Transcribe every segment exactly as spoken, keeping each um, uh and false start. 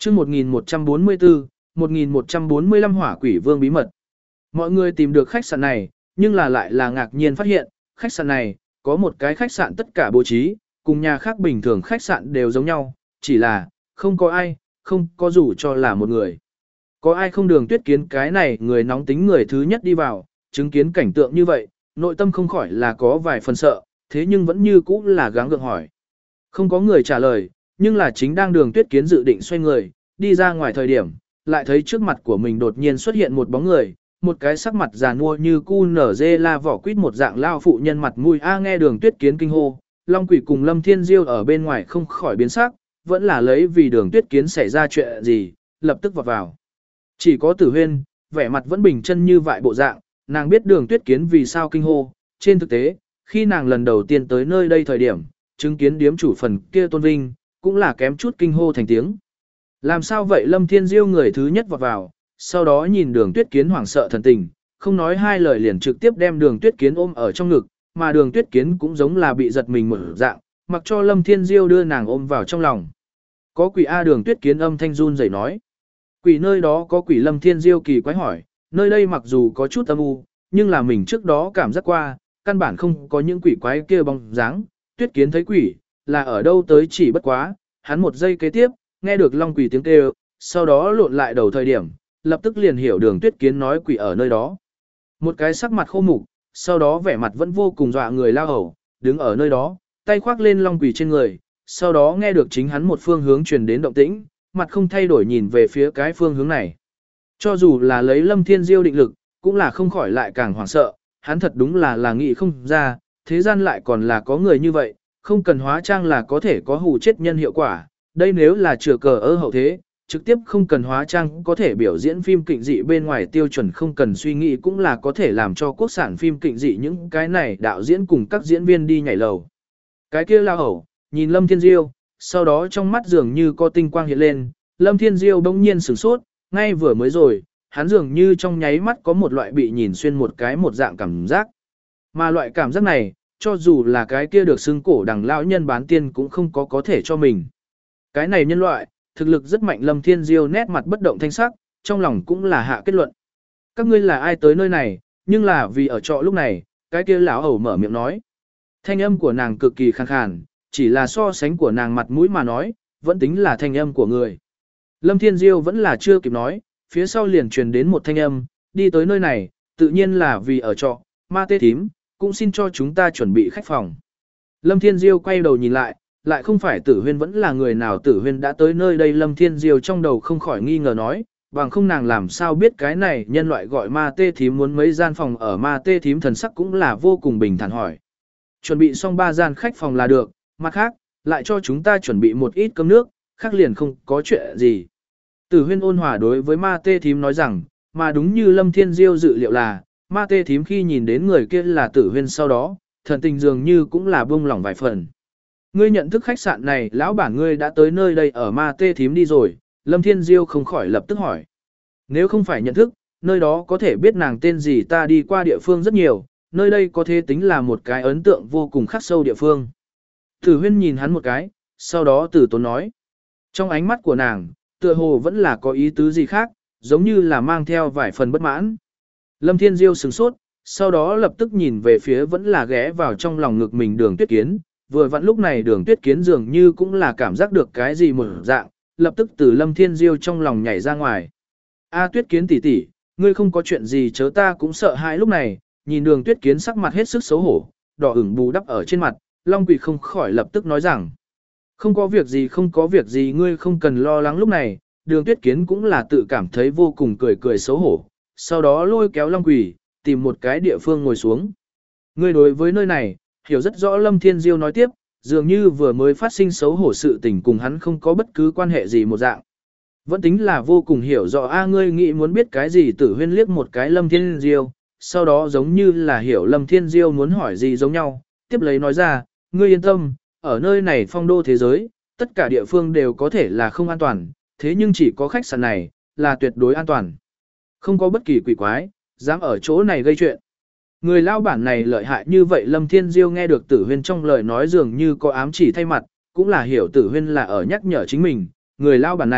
chương một nghìn một trăm bốn mươi tư, một nghìn một trăm bốn mươi lăm hỏa quỷ vương bí mật. Mọi người tìm được khách sạn này, nhưng là lại là ngạc nhiên phát hiện, khách sạn này, có một cái khách sạn tất cả bố trí, cùng nhà khác bình thường khách sạn đều giống nhau, chỉ là, không có ai, không có dù cho là một người. Có ai không Đường Tuyết Kiến cái này người nóng tính người thứ nhất đi vào, chứng kiến cảnh tượng như vậy, nội tâm không khỏi là có vài phần sợ, thế nhưng vẫn như cũ là gắng gượng hỏi. Không có người trả lời, nhưng là chính đang Đường Tuyết Kiến dự định xoay người, đi ra ngoài thời điểm, lại thấy trước mặt của mình đột nhiên xuất hiện một bóng người, một cái sắc mặt già nua như cu nở dê la vỏ quýt một dạng lao phụ nhân mặt mũi a nghe Đường Tuyết Kiến kinh hô, Long Quỷ cùng Lâm Thiên Diêu ở bên ngoài không khỏi biến sắc, vẫn là lấy vì Đường Tuyết Kiến xảy ra chuyện gì, lập tức vọt vào. Chỉ có Tử Huyên, vẻ mặt vẫn bình chân như vậy bộ dạng, nàng biết Đường Tuyết Kiến vì sao kinh hô, trên thực tế, khi nàng lần đầu tiên tới nơi đây thời điểm, chứng kiến điếm chủ phần kia tôn vinh, cũng là kém chút kinh hô thành tiếng. Làm sao vậy Lâm Thiên Diêu người thứ nhất vọt vào, sau đó nhìn Đường Tuyết Kiến hoảng sợ thần tình, không nói hai lời liền trực tiếp đem Đường Tuyết Kiến ôm ở trong ngực, mà Đường Tuyết Kiến cũng giống là bị giật mình một dạng, mặc cho Lâm Thiên Diêu đưa nàng ôm vào trong lòng. Có quỷ A Đường Tuyết Kiến âm thanh run rẩy nói. Quỷ nơi đó có quỷ Lâm Thiên Diêu kỳ quái hỏi, nơi đây mặc dù có chút âm u, nhưng là mình trước đó cảm giác qua, căn bản không có những quỷ quái kia bóng dáng, Tuyết Kiến thấy quỷ, là ở đâu tới chỉ bất quá, hắn một giây kế tiếp, nghe được Long Quỷ tiếng kêu, sau đó lộn lại đầu thời điểm, lập tức liền hiểu Đường Tuyết Kiến nói quỷ ở nơi đó. Một cái sắc mặt khô mục, sau đó vẻ mặt vẫn vô cùng dọa người lao hầu, đứng ở nơi đó, tay khoác lên Long Quỷ trên người, sau đó nghe được chính hắn một phương hướng truyền đến động tĩnh, mặt không thay đổi nhìn về phía cái phương hướng này. Cho dù là lấy Lâm Thiên Diêu định lực, cũng là không khỏi lại càng hoảng sợ, hắn thật đúng là là nghĩ không ra, thế gian lại còn là có người như vậy, không cần hóa trang là có thể có hù chết nhân hiệu quả, đây nếu là chừa cờ ơ hậu thế, trực tiếp không cần hóa trang có thể biểu diễn phim kịch dị bên ngoài tiêu chuẩn không cần suy nghĩ cũng là có thể làm cho quốc sản phim kịch dị những cái này đạo diễn cùng các diễn viên đi nhảy lầu. Cái kia lao hầu, nhìn Lâm Thiên Diêu, sau đó trong mắt dường như có tinh quang hiện lên, Lâm Thiên Diêu bỗng nhiên sửng sốt, ngay vừa mới rồi, hắn dường như trong nháy mắt có một loại bị nhìn xuyên một cái một dạng cảm giác. Mà loại cảm giác này, cho dù là cái kia được xưng cổ đằng lão nhân bán tiên cũng không có có thể cho mình. Cái này nhân loại, thực lực rất mạnh Lâm Thiên Diêu nét mặt bất động thanh sắc, trong lòng cũng là hạ kết luận. Các ngươi là ai tới nơi này, nhưng là vì ở trọ lúc này, cái kia lão hầu mở miệng nói. Thanh âm của nàng cực kỳ khàn khàn, chỉ là so sánh của nàng mặt mũi mà nói, vẫn tính là thanh âm của người. Lâm Thiên Diêu vẫn là chưa kịp nói, phía sau liền truyền đến một thanh âm, đi tới nơi này, tự nhiên là vì ở trọ, ma tê thím, cũng xin cho chúng ta chuẩn bị khách phòng. Lâm Thiên Diêu quay đầu nhìn lại, lại không phải Tử Huyên vẫn là người nào Tử Huyên đã tới nơi đây Lâm Thiên Diêu trong đầu không khỏi nghi ngờ nói, bằng không nàng làm sao biết cái này nhân loại gọi ma tê thím muốn mấy gian phòng ở ma tê thím thần sắc cũng là vô cùng bình thản hỏi. Chuẩn bị xong ba gian khách phòng là được, mặt khác, lại cho chúng ta chuẩn bị một ít cơm nước, khác liền không có chuyện gì. Tử Huyên ôn hòa đối với ma tê thím nói rằng, mà đúng như Lâm Thiên Diêu dự liệu là, ma tê thím khi nhìn đến người kia là Tử Huyên sau đó, thần tình dường như cũng là buông lỏng vài phần. Ngươi nhận thức khách sạn này, lão bản ngươi đã tới nơi đây ở ma tê thím đi rồi, Lâm Thiên Diêu không khỏi lập tức hỏi. Nếu không phải nhận thức, nơi đó có thể biết nàng tên gì ta đi qua địa phương rất nhiều, nơi đây có thể tính là một cái ấn tượng vô cùng khắc sâu địa phương. Tử Huyên nhìn hắn một cái, sau đó Tử Tốn nói. Trong ánh mắt của nàng, tựa hồ vẫn là có ý tứ gì khác, giống như là mang theo vài phần bất mãn. Lâm Thiên Diêu sửng sốt, sau đó lập tức nhìn về phía vẫn là ghé vào trong lòng ngực mình Đường Tuyết Kiến, vừa vặn lúc này Đường Tuyết Kiến dường như cũng là cảm giác được cái gì một dạng, lập tức từ Lâm Thiên Diêu trong lòng nhảy ra ngoài. A Tuyết Kiến tỷ tỷ, ngươi không có chuyện gì chớ ta cũng sợ hãi lúc này, nhìn Đường Tuyết Kiến sắc mặt hết sức xấu hổ, đỏ ửng bù đắp ở trên mặt, Long Quỷ không khỏi lập tức nói rằng, không có việc gì không có việc gì ngươi không cần lo lắng lúc này, Đường Tuyết Kiến cũng là tự cảm thấy vô cùng cười cười xấu hổ, sau đó lôi kéo Long Quỷ, tìm một cái địa phương ngồi xuống. Ngươi đối với nơi này, hiểu rất rõ Lâm Thiên Diêu nói tiếp, dường như vừa mới phát sinh xấu hổ sự tình cùng hắn không có bất cứ quan hệ gì một dạng. Vẫn tính là vô cùng hiểu rõ a ngươi nghĩ muốn biết cái gì Tử Huyên liếc một cái Lâm Thiên Diêu, sau đó giống như là hiểu Lâm Thiên Diêu muốn hỏi gì giống nhau, tiếp lấy nói ra, ngươi yên tâm, ở nơi này phong đô thế giới, tất cả địa phương đều có thể là không an toàn, thế nhưng chỉ có khách sạn này, là tuyệt đối an toàn. Không có bất kỳ quỷ quái, dám ở chỗ này gây chuyện. Người lao bản này lợi hại như vậy Lâm Thiên Diêu nghe được Tử Huyên trong lời nói dường như có ám chỉ thay mặt, cũng là hiểu Tử Huyên là ở nhắc nhở chính mình, người lao bản này,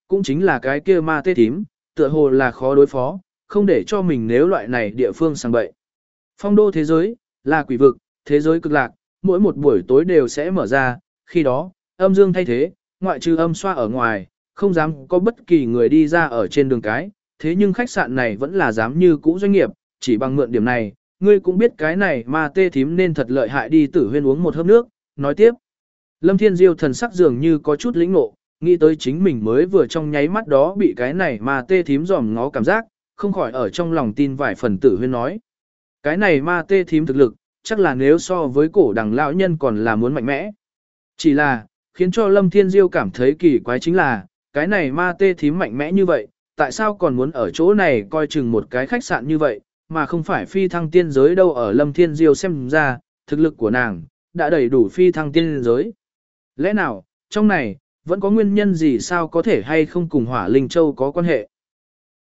cũng chính là cái kia ma tê thím, tựa hồ là khó đối phó, không để cho mình nếu loại này địa phương sang bậy. Phong đô thế giới, là quỷ vực, thế giới cực lạc, mỗi một buổi tối đều sẽ mở ra, khi đó, âm dương thay thế, ngoại trừ âm xoa ở ngoài, không dám có bất kỳ người đi ra ở trên đường cái, thế nhưng khách sạn này vẫn là dám như cũ doanh nghiệp, chỉ bằng mượn điểm này, ngươi cũng biết cái này ma tê thím nên thật lợi hại đi tử huyên uống một hớp nước, nói tiếp. Lâm Thiên Diêu thần sắc dường như có chút lĩnh ngộ, nghĩ tới chính mình mới vừa trong nháy mắt đó bị cái này ma tê thím dòm ngó cảm giác, không khỏi ở trong lòng tin vài phần tử huyên nói. Cái này ma tê thím thực lực, chắc là nếu so với cổ đằng lão nhân còn là muốn mạnh mẽ. Chỉ là, khiến cho Lâm Thiên Diêu cảm thấy kỳ quái chính là, cái này ma tê thím mạnh mẽ như vậy, tại sao còn muốn ở chỗ này coi chừng một cái khách sạn như vậy, mà không phải phi thăng tiên giới đâu. Ở Lâm Thiên Diêu xem ra, thực lực của nàng, đã đầy đủ phi thăng tiên giới. Lẽ nào, trong này, vẫn có nguyên nhân gì sao có thể hay không cùng Hỏa Linh Châu có quan hệ?